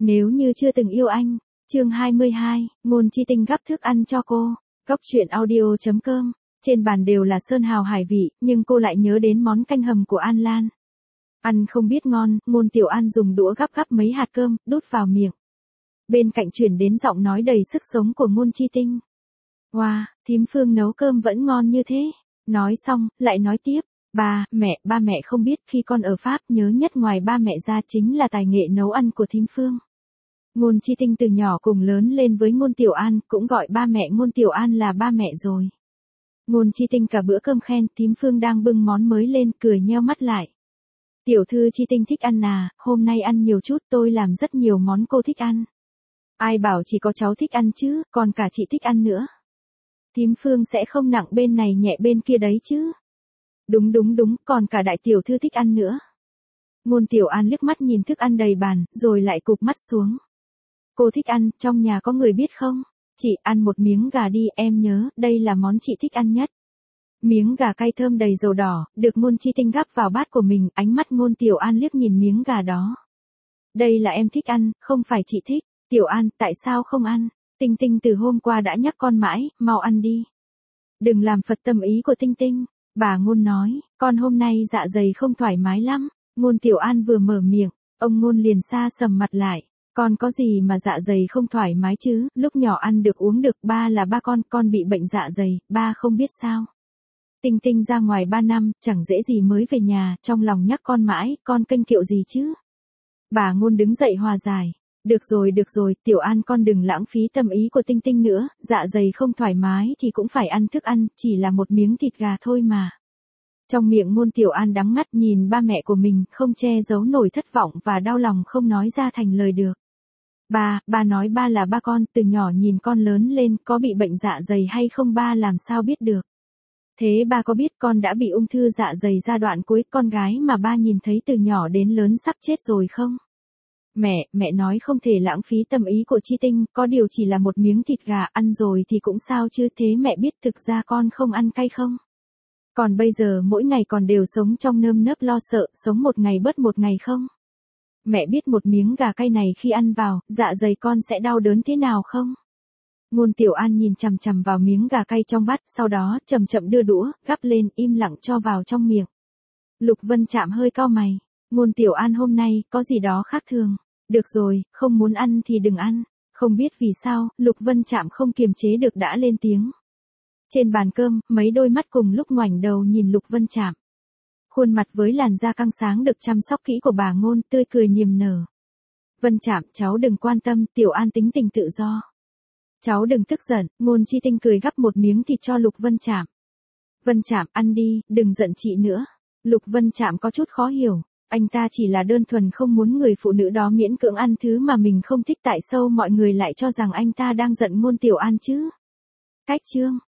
Nếu như chưa từng yêu anh. Chương 22, Ngôn Chi Tinh gắp thức ăn cho cô. Góc truyện audio.com. Trên bàn đều là sơn hào hải vị, nhưng cô lại nhớ đến món canh hầm của An Lan. Ăn không biết ngon, Ngôn Tiểu An dùng đũa gắp mấy hạt cơm, đút vào miệng. Bên cạnh chuyển đến giọng nói đầy sức sống của Ngôn Chi Tinh. Wow, thím Phương nấu cơm vẫn ngon như thế. Nói xong, lại nói tiếp. Ba mẹ không biết khi con ở Pháp nhớ nhất ngoài ba mẹ ra chính là tài nghệ nấu ăn của thím Phương. Ngôn Chi Tinh từ nhỏ cùng lớn lên với Ngôn Tiểu An, cũng gọi ba mẹ Ngôn Tiểu An là ba mẹ rồi. Ngôn Chi Tinh cả bữa cơm khen, thím Phương đang bưng món mới lên, cười nheo mắt lại. Tiểu thư Chi Tinh thích ăn à, hôm nay ăn nhiều chút, tôi làm rất nhiều món cô thích ăn. Ai bảo chỉ có cháu thích ăn chứ, còn cả chị thích ăn nữa. Thím Phương sẽ không nặng bên này nhẹ bên kia đấy chứ. Đúng, còn cả đại tiểu thư thích ăn nữa. Ngôn Tiểu An liếc mắt nhìn thức ăn đầy bàn, rồi lại cụp mắt xuống. Cô thích ăn, trong nhà có người biết không? Chị ăn một miếng gà đi, em nhớ, đây là món chị thích ăn nhất. Miếng gà cay thơm đầy dầu đỏ, được Ngôn Chi Tinh gắp vào bát của mình, ánh mắt Ngôn Tiểu An liếc nhìn miếng gà đó. Đây là em thích ăn, không phải chị thích. Tiểu An, tại sao không ăn? Tinh Tinh từ hôm qua đã nhắc con mãi, mau ăn đi. Đừng làm phật tâm ý của Tinh Tinh. Bà Ngôn nói, con hôm nay dạ dày không thoải mái lắm. Ngôn Tiểu An vừa mở miệng, ông Ngôn liền xa sầm mặt lại. Con có gì mà dạ dày không thoải mái chứ, lúc nhỏ ăn được uống được, ba là ba con bị bệnh dạ dày, ba không biết sao. Tinh Tinh ra ngoài 3 năm, chẳng dễ gì mới về nhà, trong lòng nhắc con mãi, con kênh kiệu gì chứ. Bà Ngôn đứng dậy hòa giải. Được rồi, Tiểu An con đừng lãng phí tâm ý của Tinh Tinh nữa, dạ dày không thoải mái thì cũng phải ăn thức ăn, chỉ là một miếng thịt gà thôi mà. Trong miệng Ngôn Tiểu An đắng ngắt nhìn ba mẹ của mình, không che giấu nổi thất vọng và đau lòng không nói ra thành lời được. Ba nói ba là ba con, từ nhỏ nhìn con lớn lên, có bị bệnh dạ dày hay không ba làm sao biết được. Thế ba có biết con đã bị ung thư dạ dày giai đoạn cuối, con gái mà ba nhìn thấy từ nhỏ đến lớn sắp chết rồi không? Mẹ nói không thể lãng phí tâm ý của Chi Tinh, có điều chỉ là một miếng thịt gà, ăn rồi thì cũng sao chứ, thế mẹ biết thực ra con không ăn cay không? Còn bây giờ mỗi ngày còn đều sống trong nơm nớp lo sợ, sống một ngày bớt một ngày không? Mẹ biết một miếng gà cay này khi ăn vào, dạ dày con sẽ đau đớn thế nào không? Ngôn Tiểu An nhìn chằm chằm vào miếng gà cay trong bát, sau đó chậm chậm đưa đũa, gắp lên, im lặng cho vào trong miệng. Lục Vân Trạm hơi cau mày. Ngôn Tiểu An hôm nay có gì đó khác thường. Được rồi, không muốn ăn thì đừng ăn. Không biết vì sao, Lục Vân Trạm không kiềm chế được đã lên tiếng. Trên bàn cơm, mấy đôi mắt cùng lúc ngoảnh đầu nhìn Lục Vân Trạm. Khuôn mặt với làn da căng sáng được chăm sóc kỹ của bà Ngôn, tươi cười niềm nở. Vân Trạm, cháu đừng quan tâm, Tiểu An tính tình tự do. Cháu đừng tức giận. Ngôn Chi Tinh cười gắp một miếng thịt cho Lục Vân Trạm. Vân Trạm, ăn đi, đừng giận chị nữa. Lục Vân Trạm có chút khó hiểu. Anh ta chỉ là đơn thuần không muốn người phụ nữ đó miễn cưỡng ăn thứ mà mình không thích, tại sao mọi người lại cho rằng anh ta đang giận Ngôn Tiểu An chứ? Cách chương